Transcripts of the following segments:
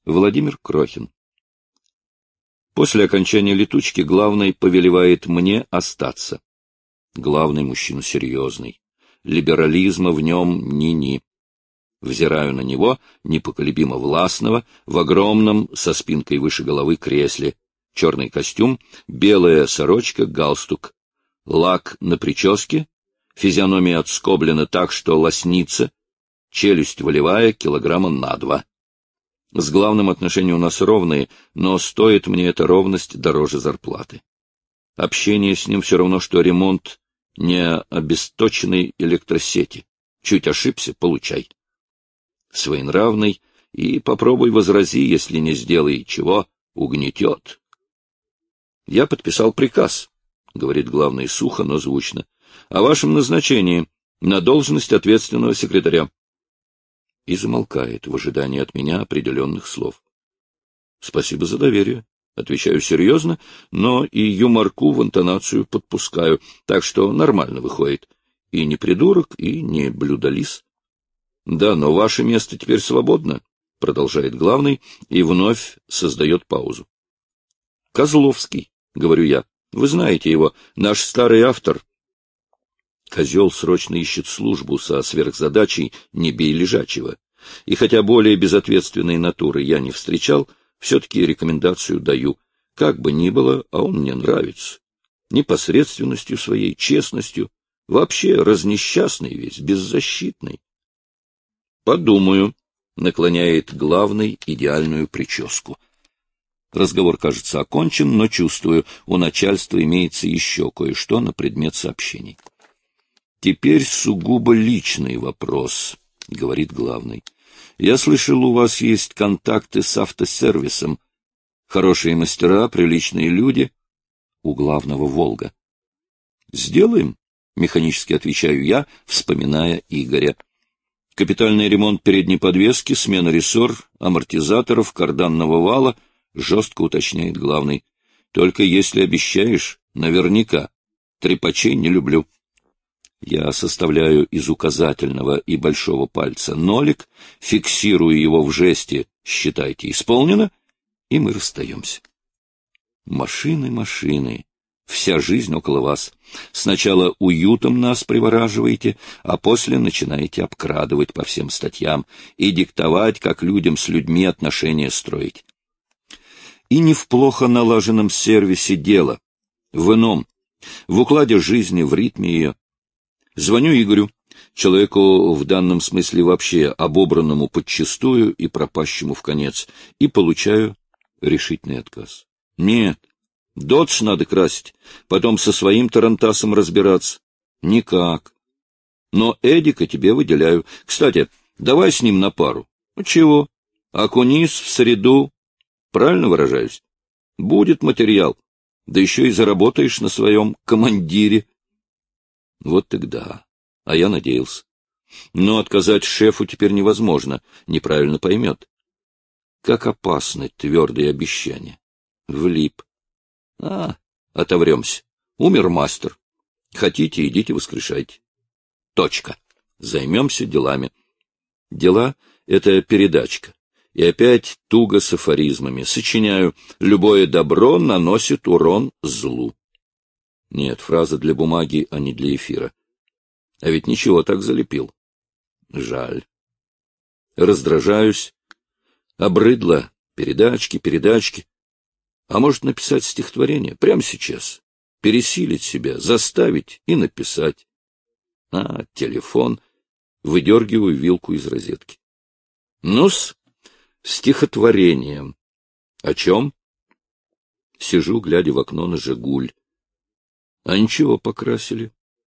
Владимир Крохин. После окончания летучки главный повелевает мне остаться. Главный мужчина серьезный. Либерализма в нем ни-ни. Взираю на него, непоколебимо властного, в огромном, со спинкой выше головы, кресле. Черный костюм, белая сорочка, галстук. Лак на прическе, физиономия отскоблена так, что лоснится, челюсть волевая, килограмма на 2. С главным отношения у нас ровные, но стоит мне эта ровность дороже зарплаты. Общение с ним все равно, что ремонт необесточенной электросети. Чуть ошибся — получай. Своенравный, и попробуй возрази, если не сделай чего, угнетет. Я подписал приказ, — говорит главный сухо, но звучно, — о вашем назначении на должность ответственного секретаря. И замолкает в ожидании от меня определенных слов. Спасибо за доверие. Отвечаю серьезно, но и юморку в интонацию подпускаю, так что нормально выходит. И не придурок, и не блюдолиз. Да, но ваше место теперь свободно, — продолжает главный и вновь создает паузу. Козловский, — говорю я, — вы знаете его, наш старый автор. Козел срочно ищет службу со сверхзадачей «не бей лежачего». И хотя более безответственной натуры я не встречал, все-таки рекомендацию даю. Как бы ни было, а он мне нравится. Непосредственностью своей, честностью. Вообще разнесчастный весь, беззащитный. Подумаю, наклоняет главный идеальную прическу. Разговор, кажется, окончен, но чувствую, у начальства имеется еще кое-что на предмет сообщений. Теперь сугубо личный вопрос, — говорит главный. Я слышал, у вас есть контакты с автосервисом. Хорошие мастера, приличные люди. У главного Волга. Сделаем, — механически отвечаю я, вспоминая Игоря. Капитальный ремонт передней подвески, смена рессор, амортизаторов, карданного вала, — жестко уточняет главный. Только если обещаешь, наверняка. Трепачей не люблю. Я составляю из указательного и большого пальца нолик, фиксирую его в жесте «считайте, исполнено», и мы расстаемся. Машины, машины, вся жизнь около вас. Сначала уютом нас привораживаете, а после начинаете обкрадывать по всем статьям и диктовать, как людям с людьми отношения строить. И не в плохо налаженном сервисе дело, в ином, в укладе жизни, в ритме ее. Звоню Игорю, человеку в данном смысле вообще обобранному подчистую и пропащему вконец, и получаю решительный отказ. Нет, додж надо красить, потом со своим тарантасом разбираться. Никак. Но Эдика тебе выделяю. Кстати, давай с ним на пару. Чего? Окунись в среду. Правильно выражаюсь? Будет материал. Да еще и заработаешь на своем командире. Вот тогда. А я надеялся. Но отказать шефу теперь невозможно, неправильно поймет. Как опасны твердые обещания. Влип. Отовремся. Умер мастер. Хотите, идите воскрешайте. Точка. Займемся делами. Дела — это передачка. И опять туго с афоризмами. Сочиняю: любое добро наносит урон злу. Нет, фраза для бумаги, а не для эфира. А ведь ничего так залепил. Жаль. Раздражаюсь. Обрыдло. Передачки. А может, написать стихотворение? Прямо сейчас. Пересилить себя, заставить и написать. Телефон. Выдергиваю вилку из розетки. Ну-с, стихотворение. О чем? Сижу, глядя в окно на «Жигуль». А ничего, покрасили.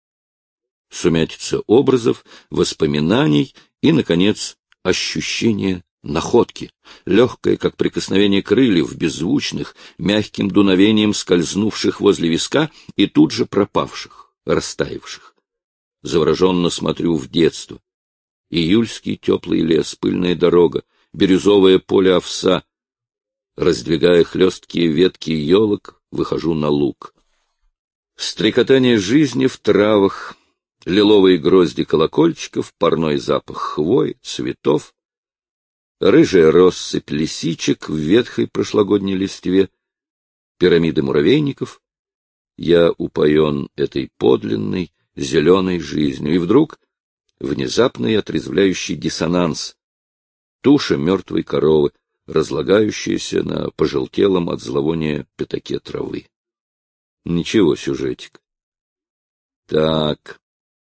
Сумятица образов, воспоминаний и, наконец, ощущение находки, легкое, как прикосновение крыльев, беззвучных, мягким дуновением скользнувших возле виска и тут же пропавших, растаявших. Завороженно смотрю в детство. Июльский теплый лес, пыльная дорога, бирюзовое поле овса. Раздвигая хлесткие ветки елок, выхожу на луг. Стрекотание жизни в травах, лиловые грозди колокольчиков, парной запах хвои, цветов. рыжая россыпь лисичек в ветхой прошлогодней листве, пирамиды муравейников. Я упоен этой подлинной, зеленой жизнью, и вдруг внезапный отрезвляющий диссонанс. Туша мертвой коровы, разлагающаяся на пожелтелом от зловония пятаке травы. Ничего, сюжетик. Так,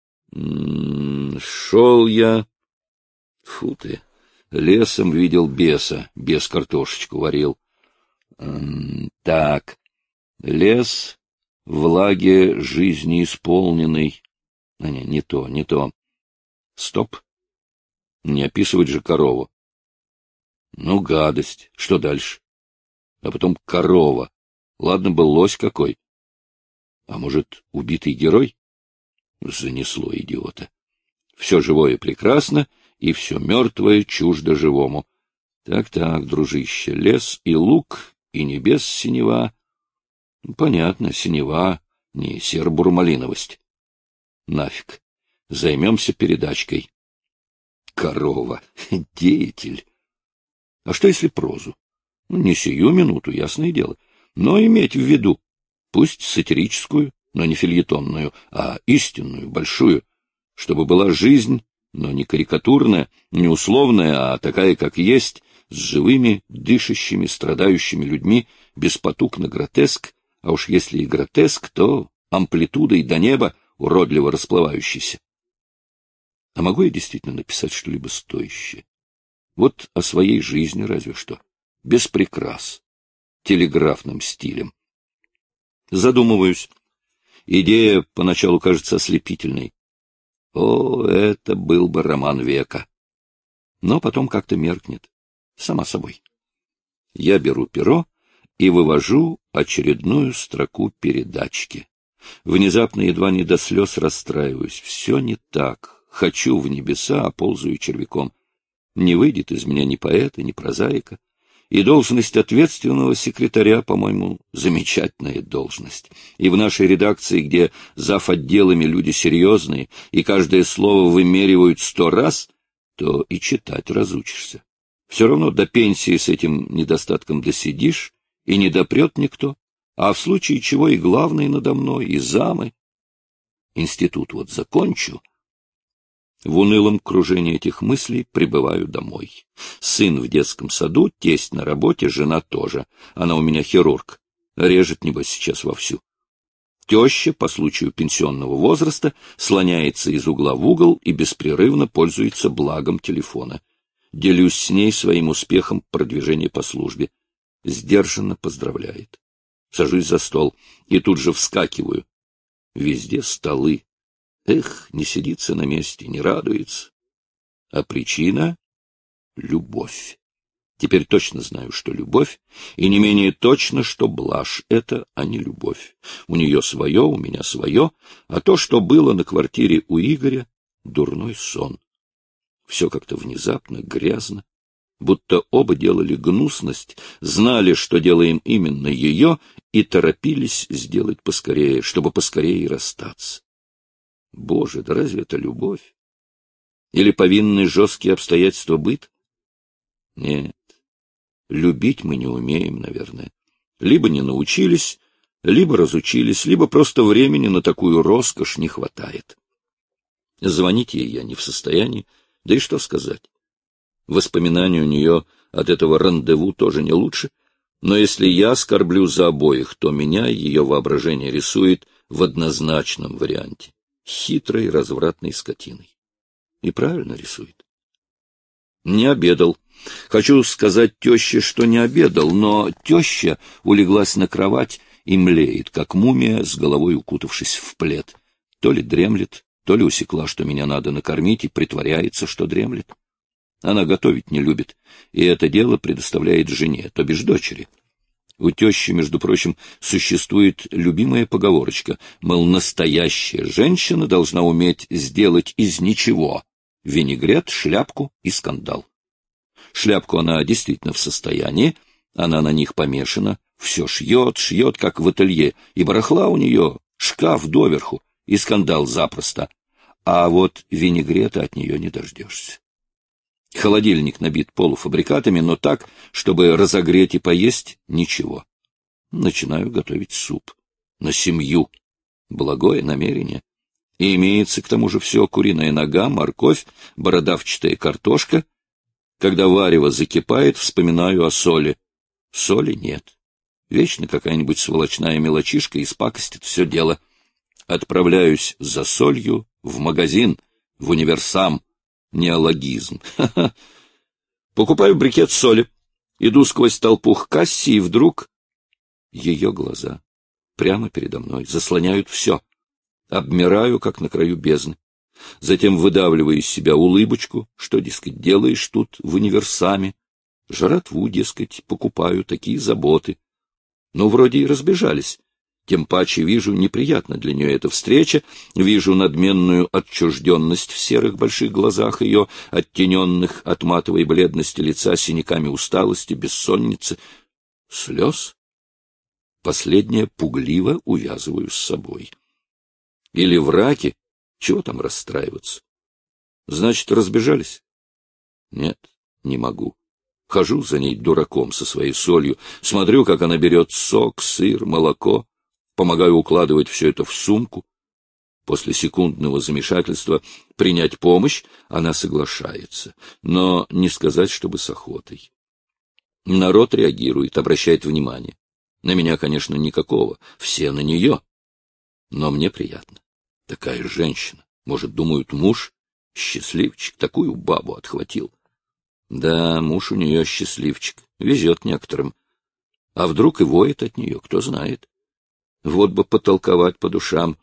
шел я... Фу ты, лесом видел беса, бес картошечку варил. Так, лес, влаге жизни исполненный. Не то, не то. Стоп. Не описывать же корову. Ну, гадость. Что дальше? А потом корова. Ладно бы лось какой. А может, убитый герой? Занесло идиота. Все живое прекрасно, и все мертвое чуждо живому. Так-так, дружище, лес и луг, и небес синева. Понятно, синева, не серо-бурмалиновость. Нафиг. Займемся передачкой. Корова. Деятель. А что если прозу? Не сию минуту, ясное дело. Но иметь в виду, пусть сатирическую, но не фельетонную, а истинную, большую, чтобы была жизнь, но не карикатурная, не условная, а такая, как есть, с живыми, дышащими, страдающими людьми, без потуг на гротеск, а уж если и гротеск, то амплитудой до неба, уродливо расплывающийся. А могу я действительно написать что-либо стоящее? Вот о своей жизни разве что, без прикрас, телеграфным стилем. Задумываюсь. Идея поначалу кажется ослепительной. О, это был бы роман века. Но потом как-то меркнет, сама собой. Я беру перо и вывожу очередную строку передачки. Внезапно, едва не до слез, расстраиваюсь. Все не так. Хочу в небеса, а ползаю червяком. Не выйдет из меня ни поэта, ни прозаика. И должность ответственного секретаря, по-моему, замечательная должность. И в нашей редакции, где зав. Отделами люди серьезные, и каждое слово вымеривают 100 раз, то и читать разучишься. Все равно до пенсии с этим недостатком досидишь, и не допрет никто. А в случае чего и главный надо мной, и замы. Институт вот закончу. В унылом кружении этих мыслей прибываю домой. Сын в детском саду, тесть на работе, жена тоже. Она у меня хирург. Режет, небось, сейчас вовсю. Теща, по случаю пенсионного возраста, слоняется из угла в угол и беспрерывно пользуется благом телефона. Делюсь с ней своим успехом продвижения по службе. Сдержанно поздравляет. Сажусь за стол и тут же вскакиваю. Везде столы. Эх, не сидится на месте, не радуется. А причина — любовь. Теперь точно знаю, что любовь, и не менее точно, что блажь — это, а не любовь. У нее свое, у меня свое, а то, что было на квартире у Игоря, — дурной сон. Все как-то внезапно, грязно, будто оба делали гнусность, знали, что делаем именно ее, и торопились сделать поскорее, чтобы поскорее расстаться. Боже, да разве это любовь? Или повинны жесткие обстоятельства быта? Нет, любить мы не умеем, наверное. Либо не научились, либо разучились, либо просто времени на такую роскошь не хватает. Звонить ей я не в состоянии, да и что сказать. Воспоминания у нее от этого рандеву тоже не лучше, но если я скорблю за обоих, то меня ее воображение рисует в однозначном варианте. Хитрой, развратной скотиной. И правильно рисует. Не обедал. Хочу сказать теще, что не обедал, но теща улеглась на кровать и млеет, как мумия, с головой укутавшись в плед. То ли дремлет, то ли усекла, что меня надо накормить, и притворяется, что дремлет. Она готовить не любит, и это дело предоставляет жене, то бишь дочери. У тещи, между прочим, существует любимая поговорочка, мол, настоящая женщина должна уметь сделать из ничего винегрет, шляпку и скандал. Шляпку она действительно в состоянии, она на них помешана, все шьет, как в ателье, и барахла у нее шкаф доверху, и скандал запросто, а вот винегрета от нее не дождешься. Холодильник набит полуфабрикатами, но так, чтобы разогреть и поесть — ничего. Начинаю готовить суп. На семью. Благое намерение. И имеется к тому же все: куриная нога, морковь, бородавчатая картошка. Когда варево закипает, вспоминаю о соли. Соли нет. Вечно какая-нибудь сволочная мелочишка испакостит все дело. Отправляюсь за солью в магазин, в универсам. Неологизм. Ха-ха. Покупаю брикет соли. Иду сквозь толпу к кассе, и вдруг ее глаза прямо передо мной заслоняют все. Обмираю, как на краю бездны. Затем выдавливаю из себя улыбочку. Что, дескать, делаешь тут в универсаме? Жратву, дескать, покупаю, такие заботы. Ну, вроде и разбежались. Тем паче вижу, неприятно для нее эта встреча, вижу надменную отчужденность в серых больших глазах ее, оттененных от матовой бледности лица синяками усталости, бессонницы, слез. Последнее пугливо увязываю с собой. Или в раке, чего там расстраиваться? Значит, разбежались? Нет, не могу. Хожу за ней дураком со своей солью, смотрю, как она берет сок, сыр, молоко. Помогаю укладывать все это в сумку. После секундного замешательства принять помощь она соглашается, но не сказать, чтобы с охотой. Народ реагирует, обращает внимание. На меня, конечно, никакого, все на нее. Но мне приятно. Такая женщина. Может, думают, муж счастливчик, такую бабу отхватил. Да, муж у нее счастливчик, везет некоторым. А вдруг и воет от нее, кто знает. Вот бы потолковать по душам.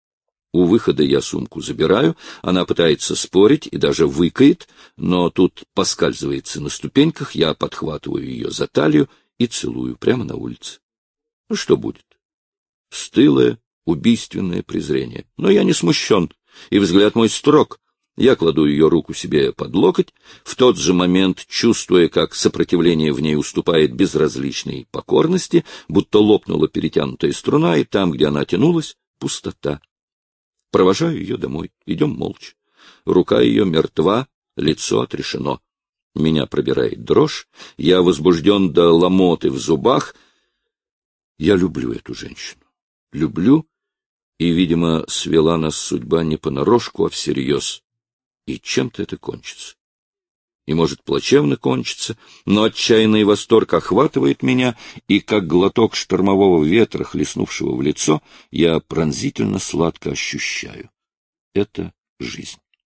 У выхода я сумку забираю, она пытается спорить и даже выкает, но тут поскальзывается на ступеньках, я подхватываю ее за талию и целую прямо на улице. Ну, что будет? Стылое, убийственное презрение. Но я не смущен, и взгляд мой строг. Я кладу ее руку себе под локоть, в тот же момент, чувствуя, как сопротивление в ней уступает безразличной покорности, будто лопнула перетянутая струна, и там, где она тянулась, пустота. Провожаю ее домой, идем молча. Рука ее мертва, лицо отрешено. Меня пробирает дрожь, я возбужден до ломоты в зубах. Я люблю эту женщину. Люблю, и, видимо, свела нас судьба не понарошку, а всерьез. И чем-то это кончится. И, может, плачевно кончится, но отчаянный восторг охватывает меня, и, как глоток штормового ветра, хлестнувшего в лицо, я пронзительно сладко ощущаю. Это жизнь.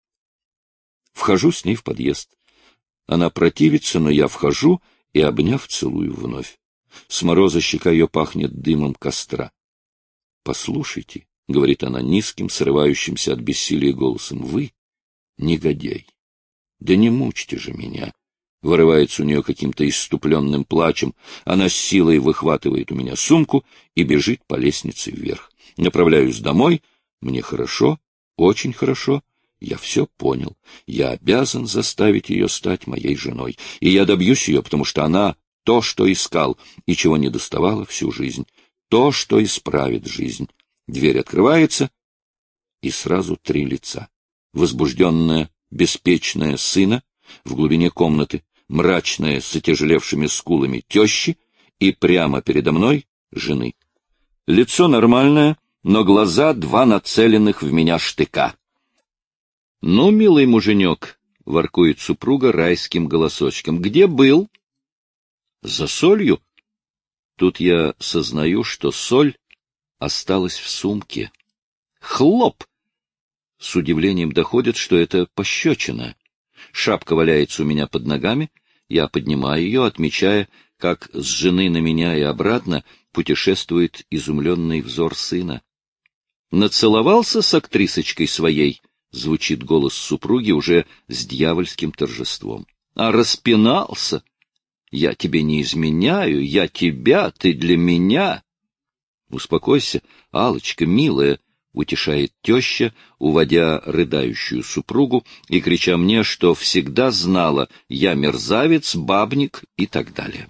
Вхожу с ней в подъезд. Она противится, но я вхожу и, обняв, целую вновь. С мороза щека ее пахнет дымом костра. — Послушайте, — говорит она низким, срывающимся от бессилия голосом, — вы негодяй. Да не мучьте же меня. Вырывается у нее каким-то исступленным плачем. Она с силой выхватывает у меня сумку и бежит по лестнице вверх. Направляюсь домой. Мне хорошо, очень хорошо. Я все понял. Я обязан заставить ее стать моей женой. И я добьюсь ее, потому что она то, что искал, и чего не доставало всю жизнь. То, что исправит жизнь. Дверь открывается, и сразу три лица. Возбужденная, беспечная сына в глубине комнаты, мрачная с отяжелевшими скулами тещи и прямо передо мной жены. Лицо нормальное, но глаза два нацеленных в меня штыка. — Ну, милый муженек, — воркует супруга райским голосочком, — где был? — За солью. Тут я сознаю, что соль осталась в сумке. Хлоп! С удивлением доходит, что это пощечина. Шапка валяется у меня под ногами, я поднимаю ее, отмечая, как с жены на меня и обратно путешествует изумленный взор сына. «Нацеловался с актрисочкой своей?» — звучит голос супруги уже с дьявольским торжеством. «А распинался? Я тебе не изменяю, я тебя, ты для меня». «Успокойся, Алочка, милая», — утешает теща, уводя рыдающую супругу и крича мне, что всегда знала, я мерзавец, бабник и так далее.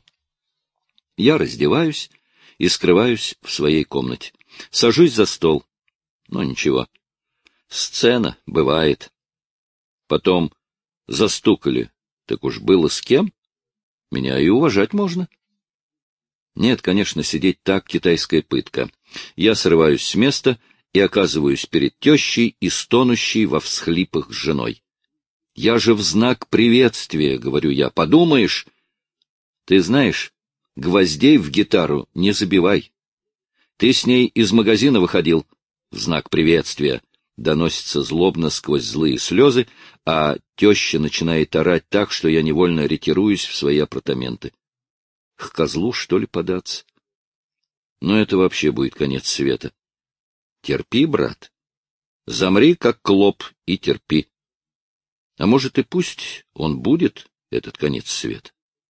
Я раздеваюсь и скрываюсь в своей комнате. Сажусь за стол. Но ничего. Сцена бывает. Потом застукали Так уж было с кем. Меня и уважать можно. Нет, конечно, сидеть так — китайская пытка. Я срываюсь с места и оказываюсь перед тещей и стонущей во всхлипах с женой. Я же в знак приветствия, говорю я, подумаешь. Ты знаешь, гвоздей в гитару не забивай. Ты с ней из магазина выходил, в знак приветствия. Доносится злобно сквозь злые слезы, а теща начинает орать так, что я невольно ретируюсь в свои апартаменты. К козлу, что ли, податься? Но это вообще будет конец света. Терпи, брат. Замри, как клоп, и терпи. А может, и пусть он будет, этот конец света?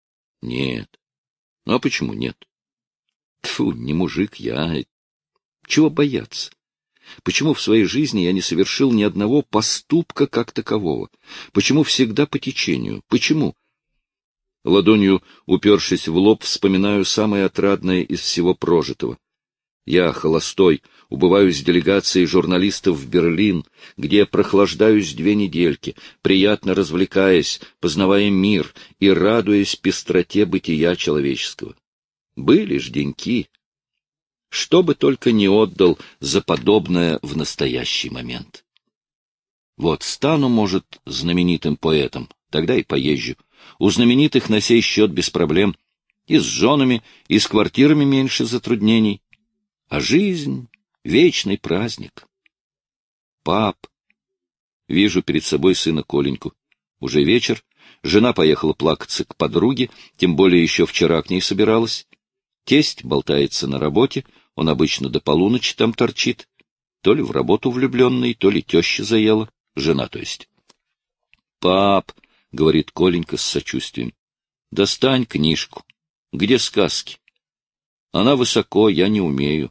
Нет. Ну, а почему нет? Тьфу, не мужик я. Чего бояться? Почему в своей жизни я не совершил ни одного поступка как такового? Почему всегда по течению? Почему? Ладонью, упершись в лоб, вспоминаю самое отрадное из всего прожитого. Я, холостой, убываю с делегацией журналистов в Берлин, где прохлаждаюсь 2 недельки, приятно развлекаясь, познавая мир и радуясь пестроте бытия человеческого. Были ж деньки. Что бы только не отдал за подобное в настоящий момент. Вот стану, может, знаменитым поэтом, тогда и поезжу. У знаменитых на сей счет без проблем. И с женами, и с квартирами меньше затруднений. А жизнь — вечный праздник. Пап. Вижу перед собой сына Коленьку. Уже вечер. Жена поехала плакаться к подруге, тем более еще вчера к ней собиралась. Тесть болтается на работе, он обычно до полуночи там торчит. То ли в работу влюбленный, то ли теща заела. Жена, то есть. «Пап», — говорит Коленька с сочувствием, — «достань книжку. Где сказки? Она высоко, я не умею».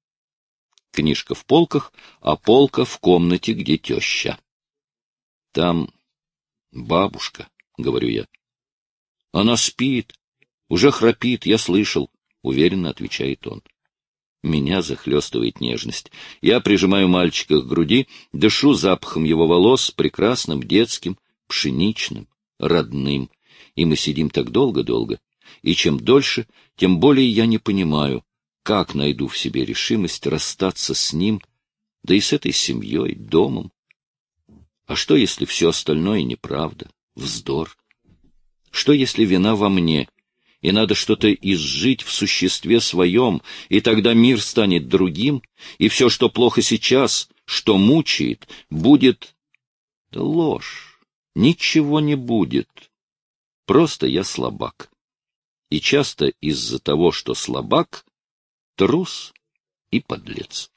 Книжка в полках, а полка в комнате, где теща. «Там бабушка», — говорю я. «Она спит, уже храпит, я слышал», — уверенно отвечает он. Меня захлестывает нежность. Я прижимаю мальчика к груди, дышу запахом его волос, прекрасным, детским, пшеничным, родным. И мы сидим так долго-долго. И чем дольше, тем более я не понимаю, как найду в себе решимость расстаться с ним, да и с этой семьей, домом. А что, если все остальное неправда, вздор? Что, если вина во мне, и надо что-то изжить в существе своем, и тогда мир станет другим, и все, что плохо сейчас, что мучает, будет... Да ложь, ничего не будет. Просто я слабак. И часто из-за того, что слабак, трус и подлец.